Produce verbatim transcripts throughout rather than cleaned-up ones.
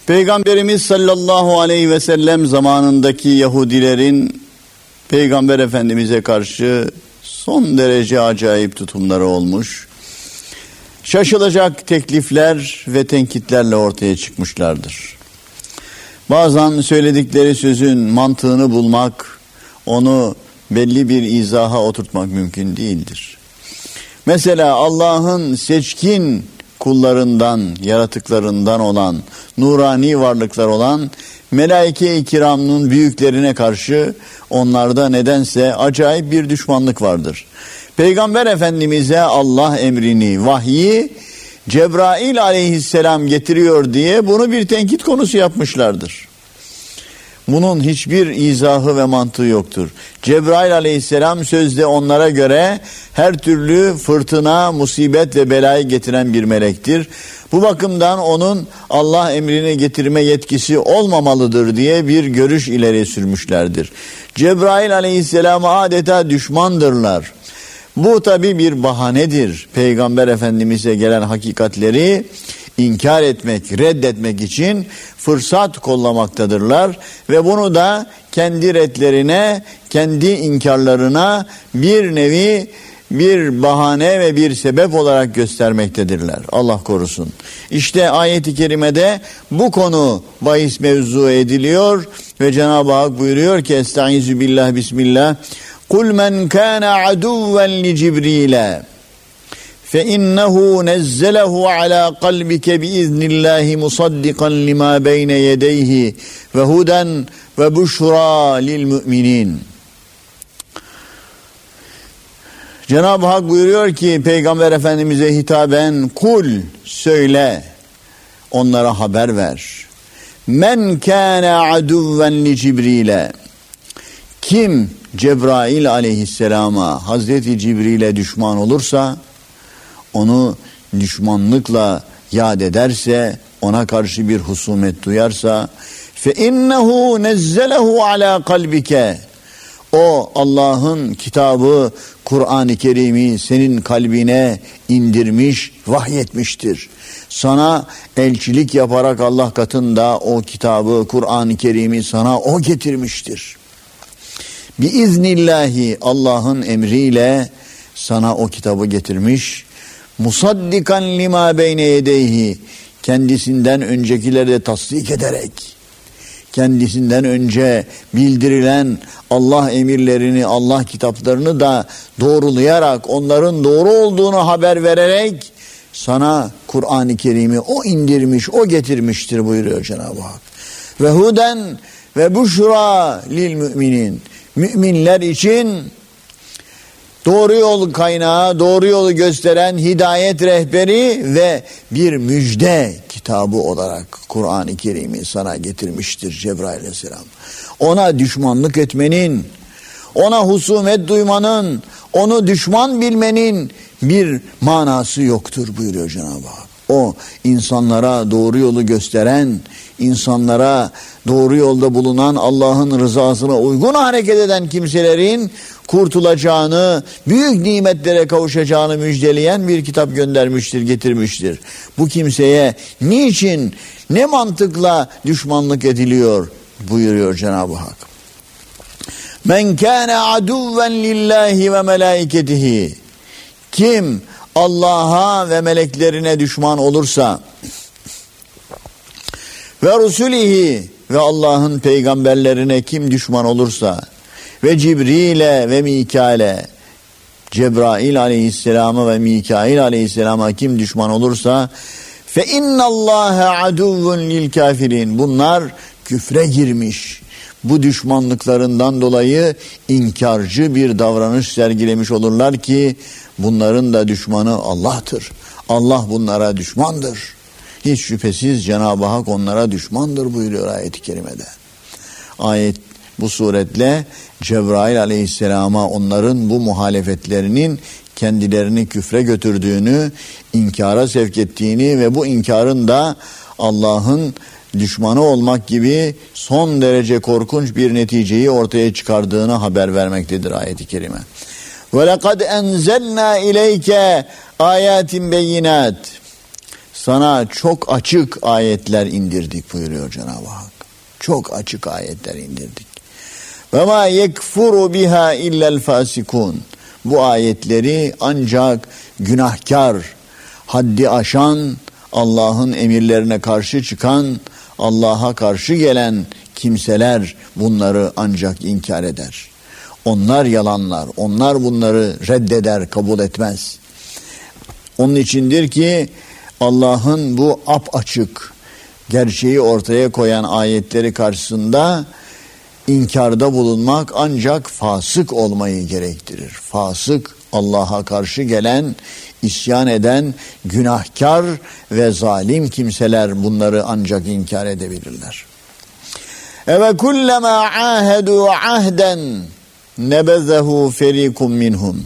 Peygamberimiz sallallahu aleyhi ve sellem zamanındaki Yahudilerin Peygamber Efendimiz'e karşı son derece acayip tutumları olmuş. Şaşılacak teklifler ve tenkitlerle ortaya çıkmışlardır. Bazen söyledikleri sözün mantığını bulmak, onu belli bir izaha oturtmak mümkün değildir. Mesela Allah'ın seçkin kullarından, yaratıklarından olan, nurani varlıklar olan melaike-i kiramın büyüklerine karşı onlarda nedense acayip bir düşmanlık vardır. Peygamber Efendimiz'e Allah emrini, vahyi Cebrail aleyhisselam getiriyor diye bunu bir tenkit konusu yapmışlardır. Bunun hiçbir izahı ve mantığı yoktur. Cebrail aleyhisselam sözde onlara göre her türlü fırtına, musibet ve belayı getiren bir melektir. Bu bakımdan onun Allah emrini getirme yetkisi olmamalıdır diye bir görüş ileri sürmüşlerdir. Cebrail aleyhisselama adeta düşmandırlar. Bu tabi bir bahanedir. Peygamber Efendimiz'e gelen hakikatleri inkar etmek, reddetmek için fırsat kollamaktadırlar ve bunu da kendi redlerine, kendi inkarlarına bir nevi bir bahane ve bir sebep olarak göstermektedirler. Allah korusun. İşte ayet-i kerimede bu konu bahis mevzu ediliyor ve Cenab-ı Hak buyuruyor ki Estaizu billah bismillah Kul men kana aduven li Cibril'e فَإِنَّهُ نَزَّلَهُ عَلَى قَلْبِكَ بِإِذْنِ اللّٰهِ مُصَدِّقًا لِمَا بَيْنَ يَدَيْهِ وَهُدًا وَبُشْرَى لِلْمُؤْمِنِينَ. Cenab-ı Hak buyuruyor ki Peygamber Efendimiz'e hitaben kul söyle, onlara haber ver. Men kana aduven li Cibril'e, kim Cebrail aleyhisselama, Hazreti Cibril'e düşman olursa, onu düşmanlıkla yad ederse, ona karşı bir husumet duyarsa, fe innehu nezzelehu ala kalbike, o Allah'ın kitabı Kur'an-ı Kerim'i senin kalbine indirmiş, vahyetmiştir. Sana elçilik yaparak Allah katında o kitabı Kur'an-ı Kerim'i sana o getirmiştir. Biiznillahi, Allah'ın emriyle sana o kitabı getirmiş. Musaddikan lima beyne yedeyhi, kendisinden öncekileri de tasdik ederek, kendisinden önce bildirilen Allah emirlerini, Allah kitaplarını da doğrulayarak, onların doğru olduğunu haber vererek sana Kur'an-ı Kerim'i o indirmiş, o getirmiştir buyuruyor Cenab-ı Hak. Ve huden ve buşra lil müminin, müminler için doğru yol kaynağı, doğru yolu gösteren hidayet rehberi ve bir müjde kitabı olarak Kur'an-ı Kerim'i sana getirmiştir Cebrail aleyhisselam. Ona düşmanlık etmenin, ona husumet duymanın, onu düşman bilmenin bir manası yoktur buyuruyor Cenab-ı Hak. O insanlara doğru yolu gösteren, insanlara doğru yolda bulunan, Allah'ın rızasına uygun hareket eden kimselerin kurtulacağını, büyük nimetlere kavuşacağını müjdeleyen bir kitap göndermiştir, getirmiştir. Bu kimseye niçin, ne mantıkla düşmanlık ediliyor buyuruyor Cenab-ı Hak. Men kâne aduven lillahi ve melâiketihi, kim Allah'a ve meleklerine düşman olursa ve rusulihi, ve Allah'ın peygamberlerine kim düşman olursa ve Cibril'e ve Mikail'e, Cebrail aleyhisselama ve Mikail aleyhisselama kim düşman olursa fe innallâhe aduvvun lil kafirin, bunlar küfre girmiş, bu düşmanlıklarından dolayı inkarcı bir davranış sergilemiş olurlar ki bunların da düşmanı Allah'tır. Allah bunlara düşmandır. Hiç şüphesiz Cenab-ı Hak onlara düşmandır buyuruyor ayet-i kerimede. Ayet bu suretle Cebrail aleyhisselama onların bu muhalefetlerinin kendilerini küfre götürdüğünü, inkara sevk ettiğini ve bu inkarın da Allah'ın düşmanı olmak gibi son derece korkunç bir neticeyi ortaya çıkardığını haber vermektedir ayet-i kerime. Ve lekad enzelna ileyke ayatin beyinat. sana çok açık ayetler indirdik buyuruyor Cenab-ı Hak. Çok açık ayetler indirdik. Ve ma yekfuru biha illel fasikun. Bu ayetleri ancak günahkar, haddi aşan, Allah'ın emirlerine karşı çıkan, Allah'a karşı gelen kimseler bunları ancak inkar eder. Onlar yalanlar, onlar bunları reddeder, kabul etmez. Onun içindir ki Allah'ın bu apaçık gerçeği ortaya koyan ayetleri karşısında inkarda bulunmak ancak fasık olmayı gerektirir. Fasık, Allah'a karşı gelen, isyan eden, günahkar ve zalim kimseler bunları ancak inkar edebilirler. Eve kullema ahedu ahden nebezehu ferikum minhum.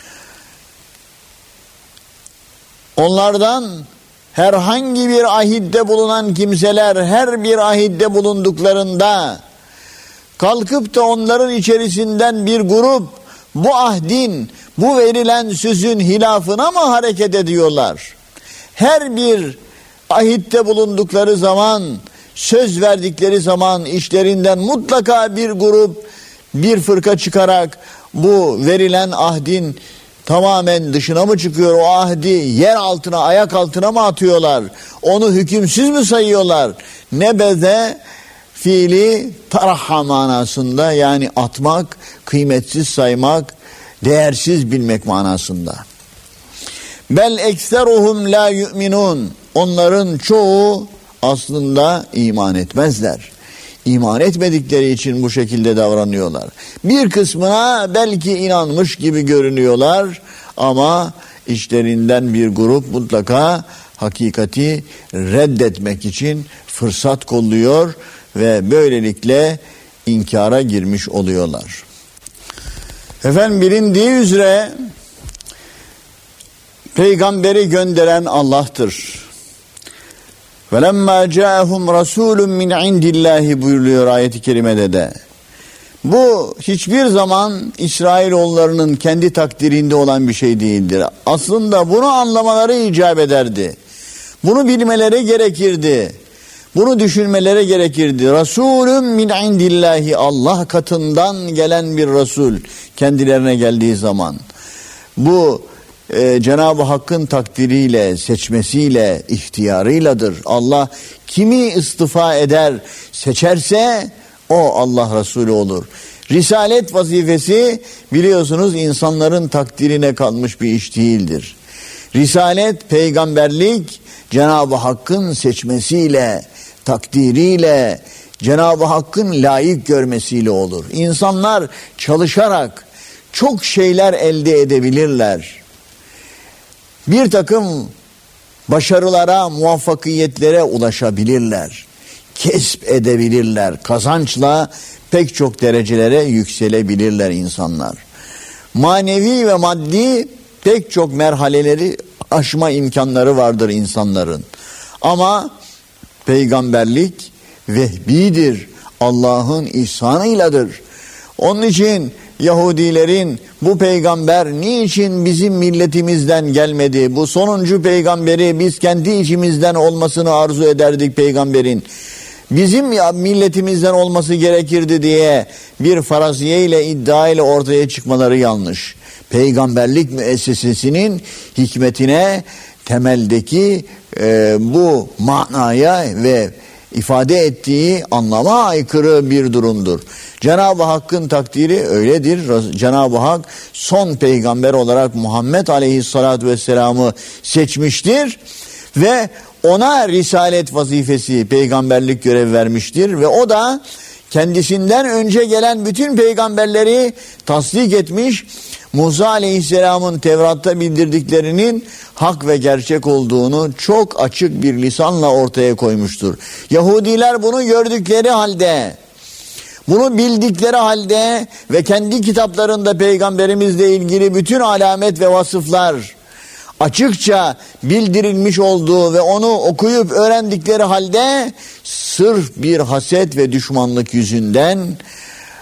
Onlardan herhangi bir ahitte bulunan kimseler her bir ahitte bulunduklarında kalkıp da onların içerisinden bir grup bu ahdin, bu verilen sözün hilafına mı hareket ediyorlar? Her bir ahitte bulundukları zaman, söz verdikleri zaman işlerinden mutlaka bir grup, bir fırka çıkarak bu verilen ahdin tamamen dışına mı çıkıyor? O ahdi yer altına, ayak altına mı atıyorlar? Onu hükümsüz mü sayıyorlar? Nebeze fiili taraha manasında, yani atmak, kıymetsiz saymak, değersiz bilmek manasında. Bel ekseruhum la yu'minun. Onların çoğu aslında iman etmezler. İman etmedikleri için bu şekilde davranıyorlar. Bir kısmına belki inanmış gibi görünüyorlar ama içlerinden bir grup mutlaka hakikati reddetmek için fırsat kolluyor ve böylelikle inkara girmiş oluyorlar. Efendim, bilindiği üzere peygamberi gönderen Allah'tır. وَلَمَّا جَاءَهُمْ رَسُولٌ مِّنْ عِنْدِ اللّٰهِ buyuruyor ayet-i kerimede de. Bu hiçbir zaman İsrailoğullarının kendi takdirinde olan bir şey değildir. Aslında bunu anlamaları icap ederdi. Bunu bilmeleri gerekirdi. Bunu düşünmeleri gerekirdi. Resulüm min indillahi, Allah katından gelen bir Resul kendilerine geldiği zaman. Bu e, Cenab-ı Hakk'ın takdiriyle, seçmesiyle, ihtiyarıyladır. Allah kimi istifa eder, seçerse o Allah Resulü olur. Risalet vazifesi biliyorsunuz insanların takdirine kalmış bir iş değildir. Risalet, peygamberlik Cenab-ı Hakk'ın seçmesiyle, takdiriyle, Cenab-ı Hakk'ın layık görmesiyle olur. İnsanlar çalışarak çok şeyler elde edebilirler. Bir takım başarılara, muvaffakiyetlere ulaşabilirler. Kesp edebilirler. Kazançla pek çok derecelere yükselebilirler insanlar. Manevi ve maddi pek çok merhaleleri aşma imkanları vardır insanların. Ama peygamberlik vehbidir. Allah'ın ihsanıyladır. Onun için Yahudilerin bu peygamber niçin bizim milletimizden gelmedi? Bu sonuncu peygamberi biz kendi içimizden olmasını arzu ederdik peygamberin. Bizim ya milletimizden olması gerekirdi diye bir faraziye ile iddia ile ortaya çıkmaları yanlış. Peygamberlik müessesesinin hikmetine, temeldeki e, bu manaya ve ifade ettiği anlama aykırı bir durumdur. Cenab-ı Hakk'ın takdiri öyledir. Cenab-ı Hak son peygamber olarak Muhammed Aleyhisselatü Vesselam'ı seçmiştir ve ona risalet vazifesi, peygamberlik görev vermiştir ve o da kendisinden önce gelen bütün peygamberleri tasdik etmiş, Musa Aleyhisselam'ın Tevrat'ta bildirdiklerinin hak ve gerçek olduğunu çok açık bir lisanla ortaya koymuştur. Yahudiler bunu gördükleri halde, bunu bildikleri halde ve kendi kitaplarında peygamberimizle ilgili bütün alamet ve vasıflar açıkça bildirilmiş olduğu ve onu okuyup öğrendikleri halde sırf bir haset ve düşmanlık yüzünden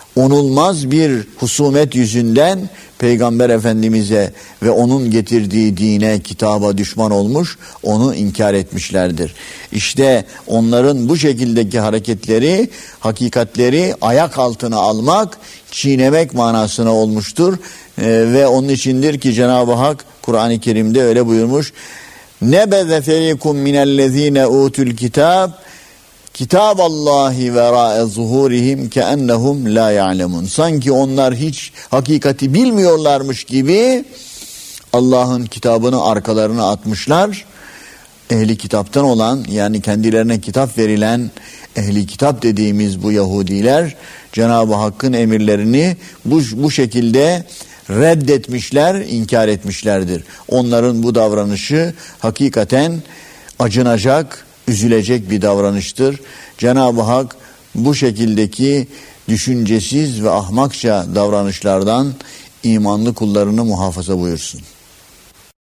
onulmaz bir husumet yüzünden Peygamber Efendimiz'e ve onun getirdiği dine, kitaba düşman olmuş, onu inkar etmişlerdir. İşte onların bu şekildeki hareketleri, hakikatleri ayak altına almak, çiğnemek manasına olmuştur. Ee, ve onun içindir ki Cenab-ı Hak Kur'an-ı Kerim'de öyle buyurmuş. Nebeze ferikum minellezine utul kitab Kitaballahi vera'e zuhurihim keennehum la ya'lemun. Sanki onlar hiç hakikati bilmiyorlarmış gibi Allah'ın kitabını arkalarına atmışlar. Ehli kitaptan olan, yani kendilerine kitap verilen ehli kitap dediğimiz bu Yahudiler Cenab-ı Hakk'ın emirlerini bu, bu şekilde reddetmişler, inkar etmişlerdir. Onların bu davranışı hakikaten acınacak, üzülecek bir davranıştır. Cenab-ı Hak bu şekildeki düşüncesiz ve ahmakça davranışlardan imanlı kullarını muhafaza buyursun.